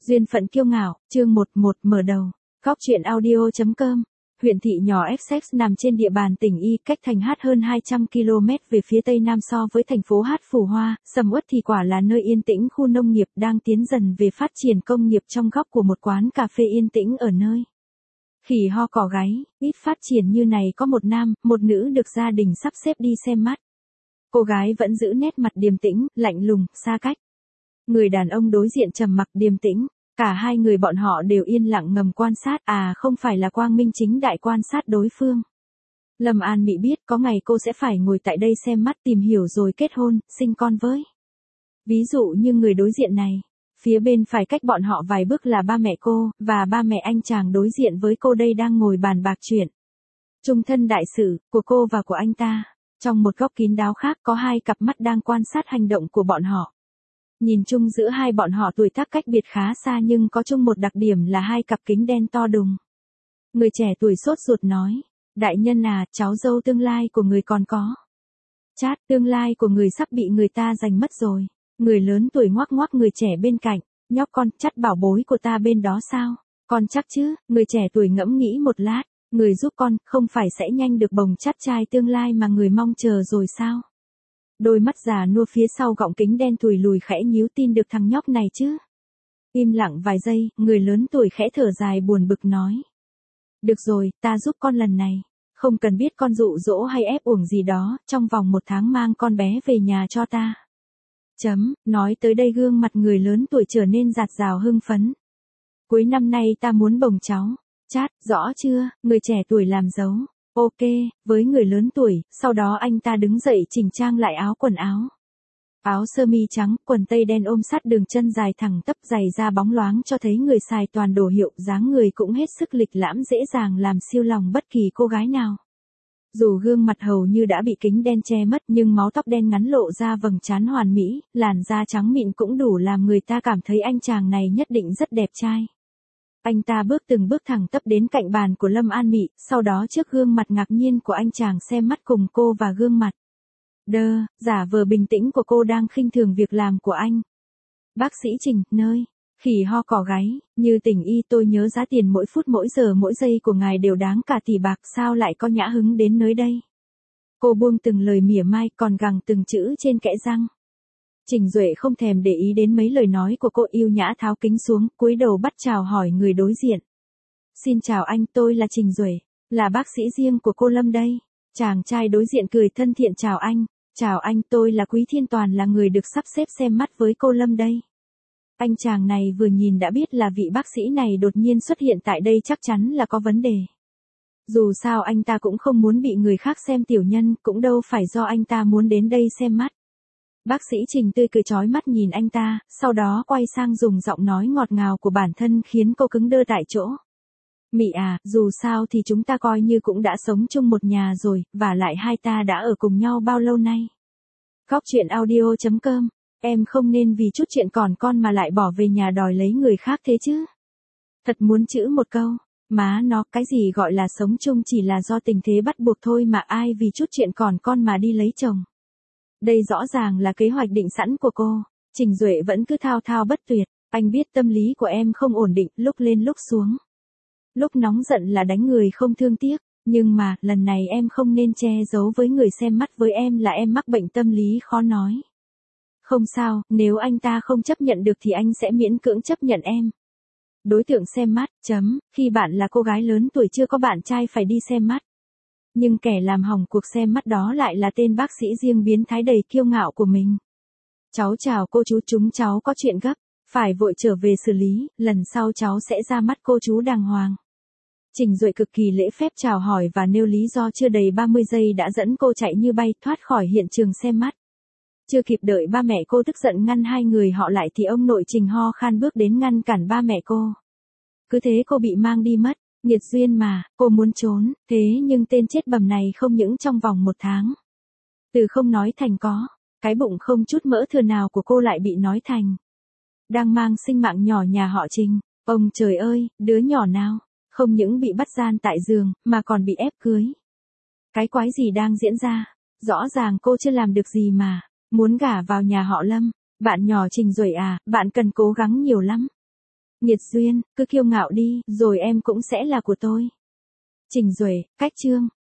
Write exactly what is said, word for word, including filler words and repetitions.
Duyên phận kiêu ngạo, chương một một mở đầu. Góc truyện audio chấm com. Huyện thị nhỏ Essex nằm trên địa bàn tỉnh Y, cách thành Hát hơn hai trăm ki lô mét về phía tây nam so với thành phố Hát Phù Hoa. Sầm Uất thì quả là nơi yên tĩnh khu nông nghiệp đang tiến dần về phát triển công nghiệp trong góc của một quán cà phê yên tĩnh ở nơi khỉ ho cỏ gáy, ít phát triển như này có một nam, một nữ được gia đình sắp xếp đi xem mắt. Cô gái vẫn giữ nét mặt điềm tĩnh, lạnh lùng, xa cách. Người đàn ông đối diện trầm mặc điềm tĩnh, cả hai người bọn họ đều yên lặng ngầm quan sát, à không phải là quang minh chính đại quan sát đối phương. Lâm An Mị biết có ngày cô sẽ phải ngồi tại đây xem mắt tìm hiểu rồi kết hôn, sinh con với. Ví dụ như người đối diện này, phía bên phải cách bọn họ vài bước là ba mẹ cô, và ba mẹ anh chàng đối diện với cô đây đang ngồi bàn bạc chuyện chung thân đại sự của cô và của anh ta. Trong một góc kín đáo khác có hai cặp mắt đang quan sát hành động của bọn họ. Nhìn chung giữa hai bọn họ tuổi tác cách biệt khá xa nhưng có chung một đặc điểm là hai cặp kính đen to đùng. Người trẻ tuổi sốt ruột nói, đại nhân à, cháu dâu tương lai của người còn có. Chát, tương lai của người sắp bị người ta giành mất rồi. Người lớn tuổi ngoắc ngoắc người trẻ bên cạnh, nhóc con, chắt bảo bối của ta bên đó sao? Con chắc chứ, người trẻ tuổi ngẫm nghĩ một lát, người giúp con, không phải sẽ nhanh được bồng chắt trai tương lai mà người mong chờ rồi sao? Đôi mắt già nua phía sau gọng kính đen thùi lùi khẽ nhíu, tin được thằng nhóc này chứ? Im lặng vài giây, người lớn tuổi khẽ thở dài buồn bực nói. Được rồi, ta giúp con lần này. Không cần biết con dụ dỗ hay ép uổng gì đó, trong vòng một tháng mang con bé về nhà cho ta. Chấm, nói tới đây gương mặt người lớn tuổi trở nên rạt rào hưng phấn. Cuối năm nay ta muốn bồng cháu. Chát, rõ chưa, người trẻ tuổi làm dấu. Ok, với người lớn tuổi, sau đó anh ta đứng dậy chỉnh trang lại áo quần áo. Áo sơ mi trắng, quần tây đen ôm sát đường chân dài thẳng tắp, giày da bóng loáng cho thấy người xài toàn đồ hiệu, dáng người cũng hết sức lịch lãm, dễ dàng làm siêu lòng bất kỳ cô gái nào. Dù gương mặt hầu như đã bị kính đen che mất nhưng máu tóc đen ngắn lộ ra vầng trán hoàn mỹ, làn da trắng mịn cũng đủ làm người ta cảm thấy anh chàng này nhất định rất đẹp trai. Anh ta bước từng bước thẳng tắp đến cạnh bàn của Lâm An Mị, sau đó trước gương mặt ngạc nhiên của anh chàng xem mắt cùng cô và gương mặt đơ, giả vờ bình tĩnh của cô đang khinh thường việc làm của anh. Bác sĩ Trình, nơi khỉ ho cỏ gáy, như tỉnh Y, tôi nhớ giá tiền mỗi phút mỗi giờ mỗi giây của ngài đều đáng cả tỷ bạc, sao lại có nhã hứng đến nơi đây? Cô buông từng lời mỉa mai còn gằn từng chữ trên kẽ răng. Trình Duệ không thèm để ý đến mấy lời nói của cô, yêu nhã tháo kính xuống, cúi đầu bắt chào hỏi người đối diện. Xin chào anh, tôi là Trình Duệ, là bác sĩ riêng của cô Lâm đây. Chàng trai đối diện cười thân thiện chào anh. Chào anh, tôi là Quý Thiên Toàn, là người được sắp xếp xem mắt với cô Lâm đây. Anh chàng này vừa nhìn đã biết là vị bác sĩ này đột nhiên xuất hiện tại đây chắc chắn là có vấn đề. Dù sao anh ta cũng không muốn bị người khác xem tiểu nhân, cũng đâu phải do anh ta muốn đến đây xem mắt. Bác sĩ Trình tươi cười chói mắt nhìn anh ta, sau đó quay sang dùng giọng nói ngọt ngào của bản thân khiến cô cứng đơ tại chỗ. Mị à, dù sao thì chúng ta coi như cũng đã sống chung một nhà rồi, và lại hai ta đã ở cùng nhau bao lâu nay. Góc truyện audio chấm com. Em không nên vì chút chuyện còn con mà lại bỏ về nhà đòi lấy người khác thế chứ. Thật muốn chữ một câu, má nó, cái gì gọi là sống chung chỉ là do tình thế bắt buộc thôi mà ai vì chút chuyện còn con mà đi lấy chồng. Đây rõ ràng là kế hoạch định sẵn của cô. Trình Duệ vẫn cứ thao thao bất tuyệt, anh biết tâm lý của em không ổn định, lúc lên lúc xuống. Lúc nóng giận là đánh người không thương tiếc, nhưng mà, lần này em không nên che giấu với người xem mắt với em là em mắc bệnh tâm lý khó nói. Không sao, nếu anh ta không chấp nhận được thì anh sẽ miễn cưỡng chấp nhận em. Đối tượng xem mắt, chấm, khi bạn là cô gái lớn tuổi chưa có bạn trai phải đi xem mắt. Nhưng kẻ làm hỏng cuộc xem mắt đó lại là tên bác sĩ riêng biến thái đầy kiêu ngạo của mình. Cháu chào cô chú, chúng cháu có chuyện gấp, phải vội trở về xử lý, lần sau cháu sẽ ra mắt cô chú đàng hoàng. Trình Duệ cực kỳ lễ phép chào hỏi và nêu lý do chưa đầy ba mươi giây đã dẫn cô chạy như bay thoát khỏi hiện trường xem mắt. Chưa kịp đợi ba mẹ cô tức giận ngăn hai người họ lại thì ông nội Trình ho khan bước đến ngăn cản ba mẹ cô. Cứ thế cô bị mang đi mất, nghiệt duyên mà, cô muốn trốn, thế nhưng tên chết bầm này không những trong vòng một tháng. Từ không nói thành có, cái bụng không chút mỡ thừa nào của cô lại bị nói thành. Đang mang sinh mạng nhỏ nhà họ Trình, ông trời ơi, đứa nhỏ nào, không những bị bắt gian tại giường, mà còn bị ép cưới. Cái quái gì đang diễn ra, rõ ràng cô chưa làm được gì mà. Muốn gả vào nhà họ Lâm, bạn nhỏ Trình Duệ à, bạn cần cố gắng nhiều lắm. Nhiệt Duyên, cứ kiêu ngạo đi, rồi em cũng sẽ là của tôi. Trình Duệ, cách chương.